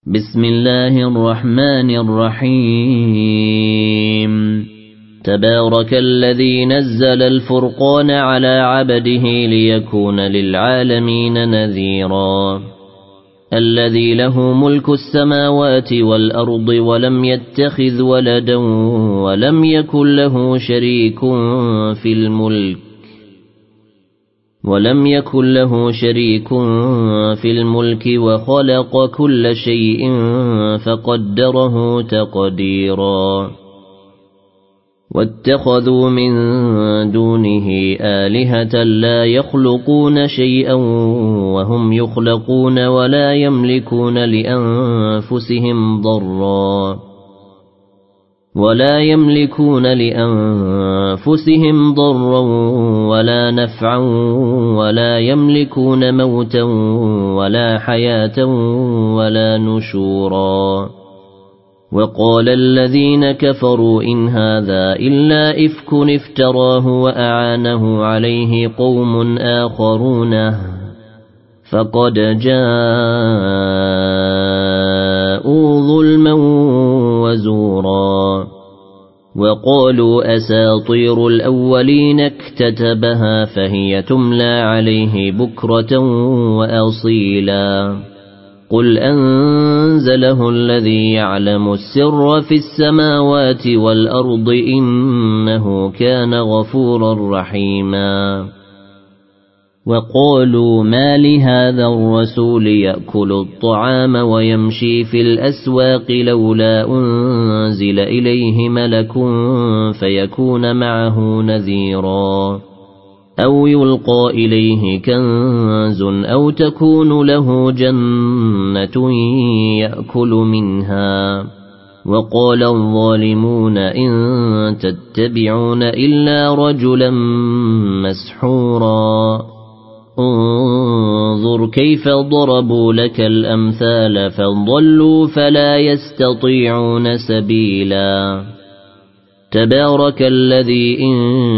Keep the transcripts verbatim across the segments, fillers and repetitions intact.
بسم الله الرحمن الرحيم تبارك الذي نزل الفرقان على عبده ليكون للعالمين نذيرا الذي له ملك السماوات والأرض ولم يتخذ ولدا ولم يكن له شريك في الملك ولم يكن له شريك في الملك وخلق كل شيء فقدره تقديرا واتخذوا من دونه آلهة لا يخلقون شيئا وهم يخلقون ولا يملكون لأنفسهم ضرا ولا يملكون لأنفسهم ضرا ولا نفعا ولا يملكون موتا ولا حياة ولا نشورا وقال الذين كفروا إن هذا إلا إفك افتراه وأعانه عليه قوم آخرون فقد جاءوا ظلما وزورا وقالوا أساطير الأولين اكتتبها فهي تملى عليه بكرة وأصيلا قل أنزله الذي يعلم السر في السماوات والأرض إنه كان غفورا رحيما وقالوا ما لهذا الرسول يأكل الطعام ويمشي في الأسواق لولا أنزل إليه ملك فيكون معه نذيرا أو يلقى إليه كنز أو تكون له جنة يأكل منها وقال الظالمون إن تتبعون إلا رجلا مسحورا انظر كيف ضربوا لك الأمثال فضلوا فلا يستطيعون سبيلا تبارك الذي إن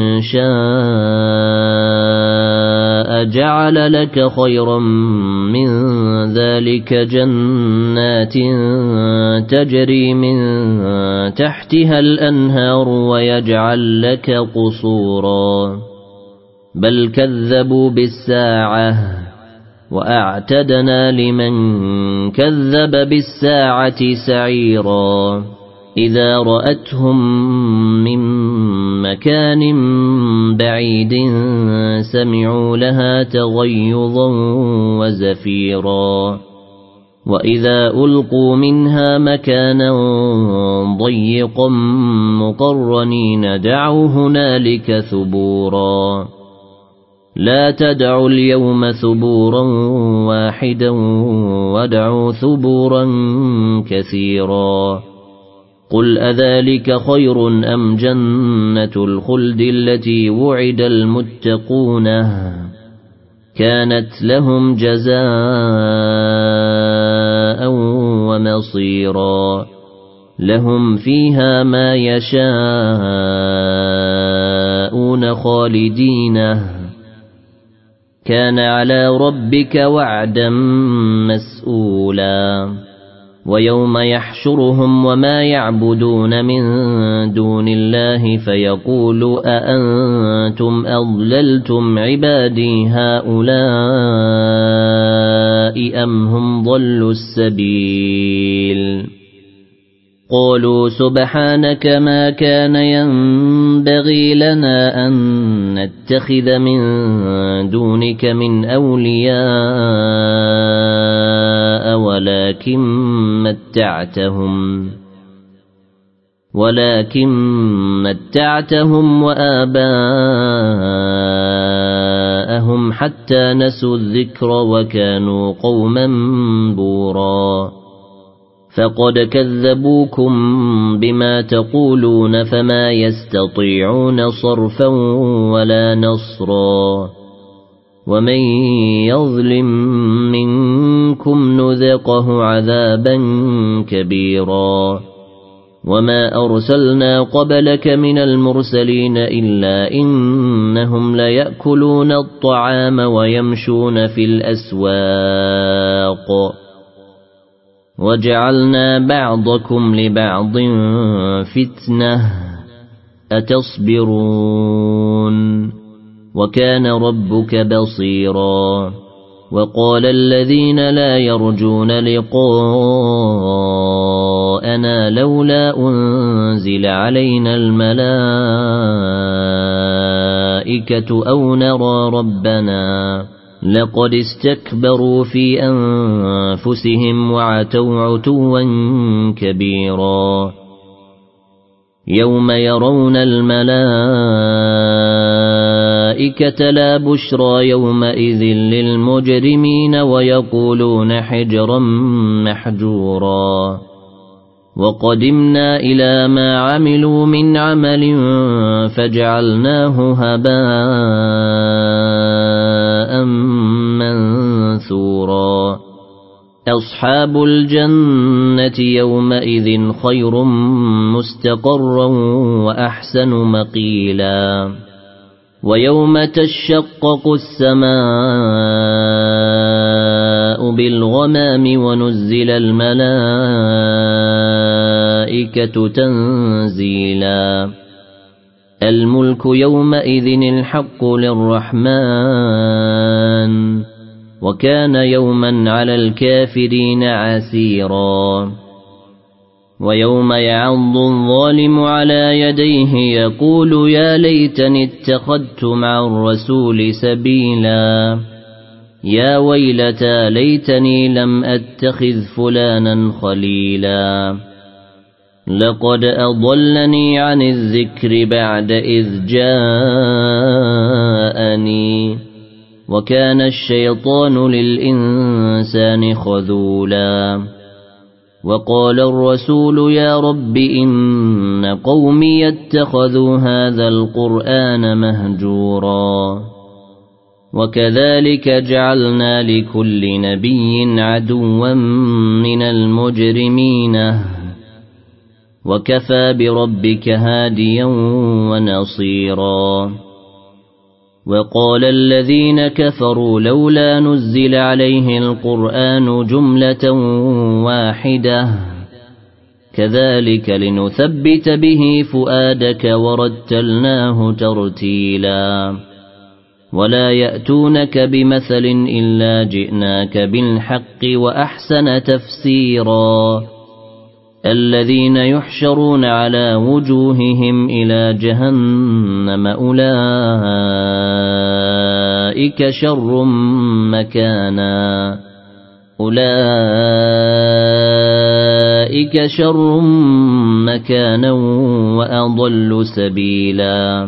شاء جعل لك خيرا من ذلك جنات تجري من تحتها الأنهار ويجعل لك قصورا بل كذبوا بالساعة وأعتدنا لمن كذب بالساعة سعيرا إذا رأتهم من مكان بعيد سمعوا لها تغيظا وزفيرا وإذا ألقوا منها مكانا ضيقا مقرنين دعوا هنالك ثبورا لا تدعوا اليوم ثبورا واحدا ودعوا ثبورا كثيرا قل أذلك خير أم جنة الخلد التي وعد المتقون كانت لهم جزاء ومصيرا لهم فيها ما يشاءون خالدين كان على ربك وعدا مسؤولا ويوم يحشرهم وما يعبدون من دون الله فيقول أأنتم أضللتم عبادي هؤلاء أم هم ضلوا السبيل قالوا سبحانك ما كان ينبغي لنا أن نتخذ من دونك من أولياء ولكن متعتهم ولكن متعتهم وآباءهم حتى نسوا الذكر وكانوا قوما بورا فقد كذبوكم بما تقولون فما يستطيعون صرفا ولا نصرا ومن يظلم منكم نذقه عذابا كبيرا وما أرسلنا قبلك من المرسلين إلا إنهم ليأكلون الطعام ويمشون في الأسواق وجعلنا بعضكم لبعض فتنة أتصبرون وكان ربك بصيرا وقال الذين لا يرجون لقاءنا لولا أنزل علينا الملائكة أو نرى ربنا لقد استكبروا في أنفسهم وعتوا عتوا كبيرا يوم يرون الملائكة لا بشرى يومئذ للمجرمين ويقولون حجرا محجورا وقدمنا إلى ما عملوا من عمل فجعلناه هباء منثورا أصحاب الجنة يومئذ خير مستقرا وأحسن مقيلا ويوم تشقق السماء بالغمام ونزل الملائكة تنزيلا الملك يومئذ الحق للرحمن وكان يوما على الكافرين عسيرا ويوم يعض الظالم على يديه يقول يا ليتني اتخذت مع الرسول سبيلا يا ويلتى ليتني لم أتخذ فلانا خليلا لقد أضلني عن الذكر بعد إذ جاءني وكان الشيطان للإنسان خذولا وقال الرسول يا رب إن قومي اتخذوا هذا القرآن مهجورا وكذلك جعلنا لكل نبي عدوا من المجرمين وكفى بربك هاديا ونصيرا وقال الذين كفروا لولا نزل عليه القرآن جملة واحدة كذلك لنثبت به فؤادك ورتلناه ترتيلا ولا يأتونك بمثل إلا جئناك بالحق وأحسن تفسيرا الذين يحشرون على وجوههم إلى جهنم أولئك شر مكانا أولئك شر مكانا وأضل سبيلا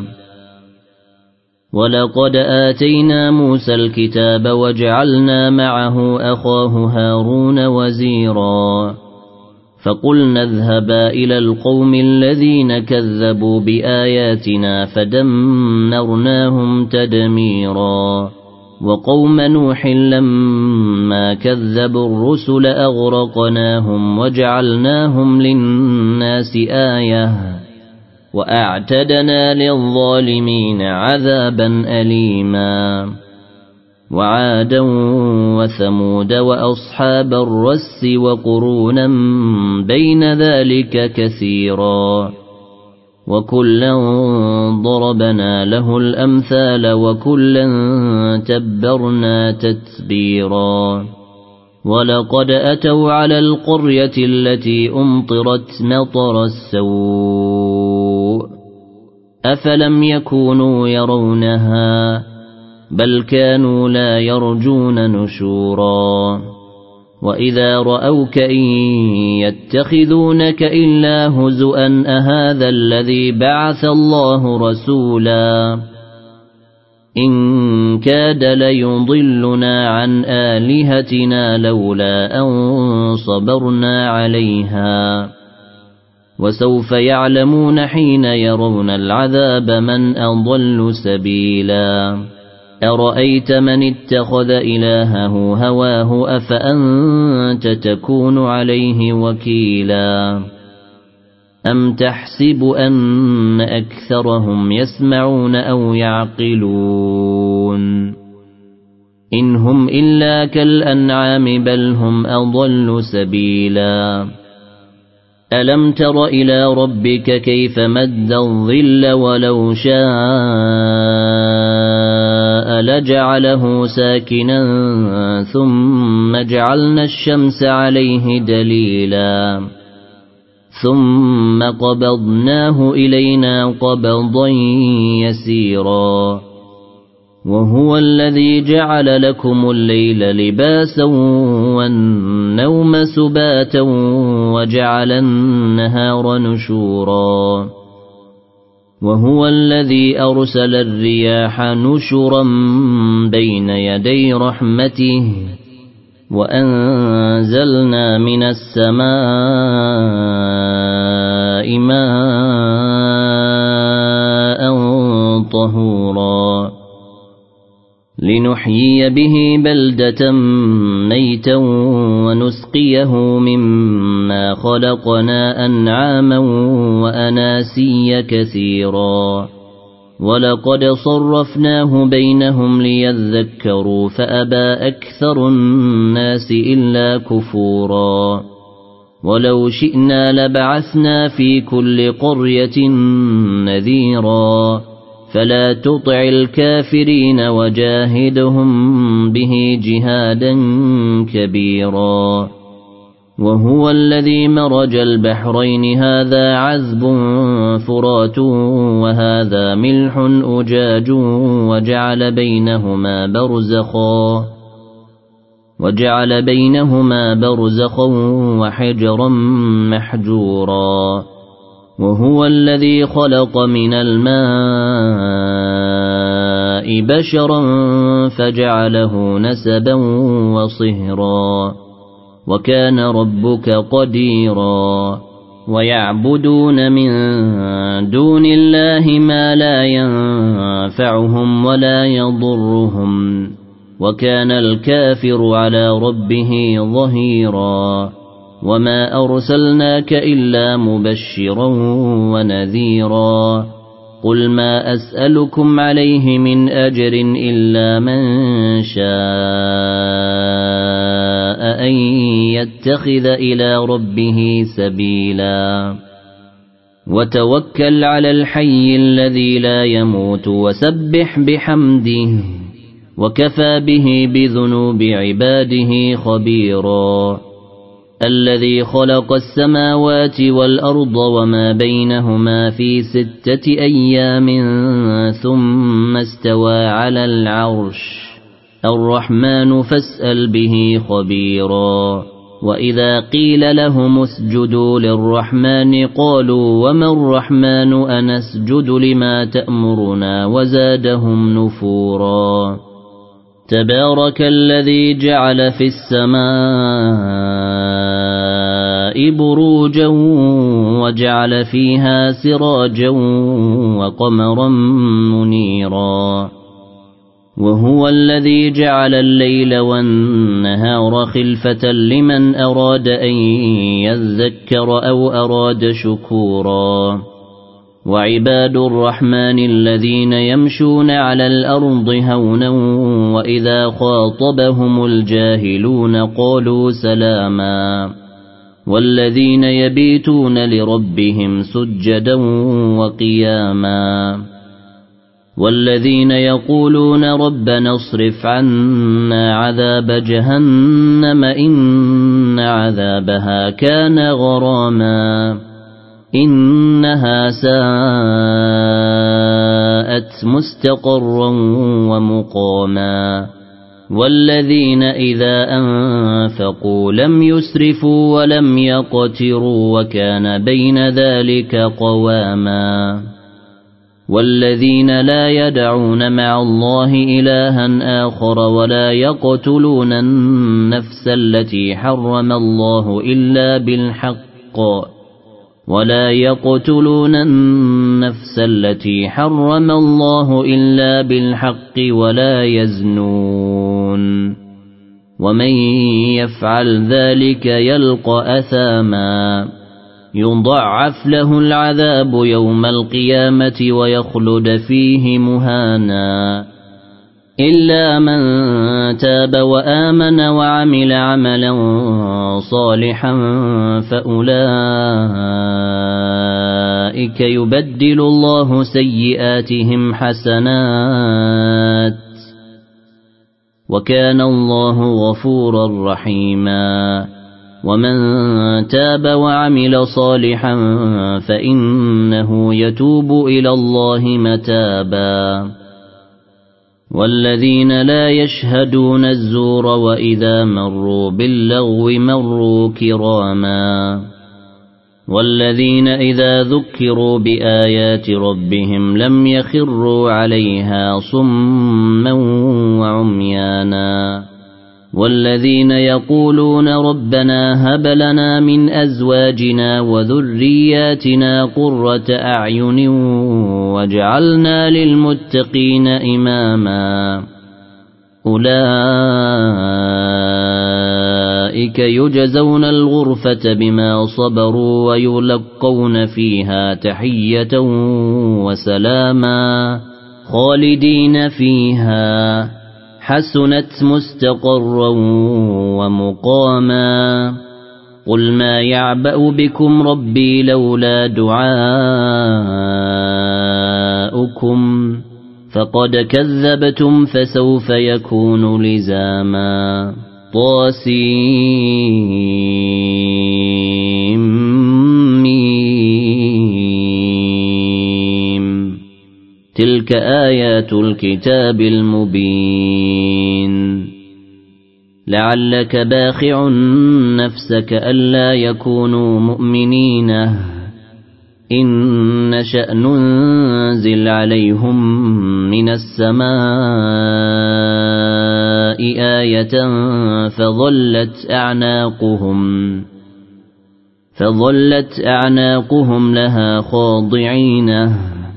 ولقد آتينا موسى الكتاب وجعلنا معه أخاه هارون وزيرا فقلنا اذهبا إلى القوم الذين كذبوا بآياتنا فدمرناهم تدميرا وقوم نوح لما كذبوا الرسل أغرقناهم وجعلناهم للناس آية وأعتدنا للظالمين عذابا أليما وعادا وثمود وأصحاب الرس وقرونا بين ذلك كثيرا وكلا ضربنا له الأمثال وكلا تبرنا تتبيرا ولقد أتوا على القرية التي أمطرت مطر السوء أفلم يكونوا يرونها بل كانوا لا يرجون نشورا وإذا رأوك إن يتخذونك إلا هزؤا أهذا الذي بعث الله رسولا إن كاد ليضلنا عن آلهتنا لولا أن صبرنا عليها وسوف يعلمون حين يرون العذاب من أضل سبيلا أرأيت من اتخذ إلهه هواه أفأنت تكون عليه وكيلا أم تحسب أن أكثرهم يسمعون أو يعقلون إن هم إلا كالأنعام بل هم أضل سبيلا ألم تر إلى ربك كيف مد الظل ولو شاء لجعله ساكنا ثم جعلنا الشمس عليه دليلا ثم قبضناه إلينا قبضا يسيرا وهو الذي جعل لكم الليل لباسا والنوم سباتا وجعل النهار نشورا وهو الذي أرسل الرياح نشرا بين يدي رحمته وأنزلنا من السماء ماء طهورا لنحيي به بلدة ميتا ونسقيه مما خلقنا أنعاما وأناسيا كثيرا ولقد صرفناه بينهم ليذكروا فأبى أكثر الناس إلا كفورا ولو شئنا لبعثنا في كل قرية نذيرا فلا تطع الكافرين وجاهدهم به جهادا كبيرا وهو الذي مرج البحرين هذا عذب فرات وهذا ملح أجاج وجعل بينهما برزخا وجعل بينهما برزخا وحجرا محجورا وهو الذي خلق من الماء بشرا فجعله نسبا وصهرا وكان ربك قديرا ويعبدون من دون الله ما لا ينفعهم ولا يضرهم وكان الكافر على ربه ظهيرا وما أرسلناك إلا مبشرا ونذيرا قل ما أسألكم عليه من أجر إلا من شاء أن يتخذ إلى ربه سبيلا وتوكل على الحي الذي لا يموت وسبح بحمده وكفى به بذنوب عباده خبيرا الذي خلق السماوات والأرض وما بينهما في ستة أيام ثم استوى على العرش الرحمن فاسأل به خبيرا وإذا قيل لهم اسجدوا للرحمن قالوا وما الرحمن أنسجد لما تأمرنا وزادهم نفورا تبارك الذي جعل في السماء بروجا وجعل فيها سراجا وقمرا منيرا وهو الذي جعل الليل والنهار خلفة لمن أراد أن يذكر أو أراد شكورا وعباد الرحمن الذين يمشون على الأرض هونا وإذا خاطبهم الجاهلون قالوا سلاما والذين يبيتون لربهم سجدا وقياما والذين يقولون ربنا اصرف عنا عذاب جهنم إن عذابها كان غراما إنها ساءت مستقرا ومقاما والذين إذا أنفقوا لم يسرفوا ولم يقتروا وكان بين ذلك قواما والذين لا يدعون مع الله إلها آخر ولا يقتلون النفس التي حرم الله إلا بالحق ولا يقتلون النفس التي حرم الله إلا بالحق ولا يزنون ومن يفعل ذلك يلقى أثاما يضاعف له العذاب يوم القيامة ويخلد فيه مهانا إلا من تاب وآمن وعمل عملا صالحا فأولئك يبدل الله سيئاتهم حسنات وكان الله غفورا رحيما ومن تاب وعمل صالحا فإنه يتوب إلى الله متابا والذين لا يشهدون الزور وإذا مروا باللغو مروا كراما والذين إذا ذكروا بآيات ربهم لم يخروا عليها صما وعميانا والذين يقولون ربنا هب لنا من أزواجنا وذرياتنا قرة أعين واجعلنا للمتقين إماما أولئك يجزون الغرفة بما صبروا ويلقون فيها تحية وسلاما خالدين فيها حسنت مستقرا ومقاما قل ما يعبأ بكم ربي لولا دعاؤكم فقد كذبتم فسوف يكون لزاما طاسيم تلك آيات الكتاب المبين لعلك باخع نفسك ألا يكونوا مؤمنين إن نشأ ننزل عليهم من السماء آية فظلت أعناقهم فظلت أعناقهم لها خاضعين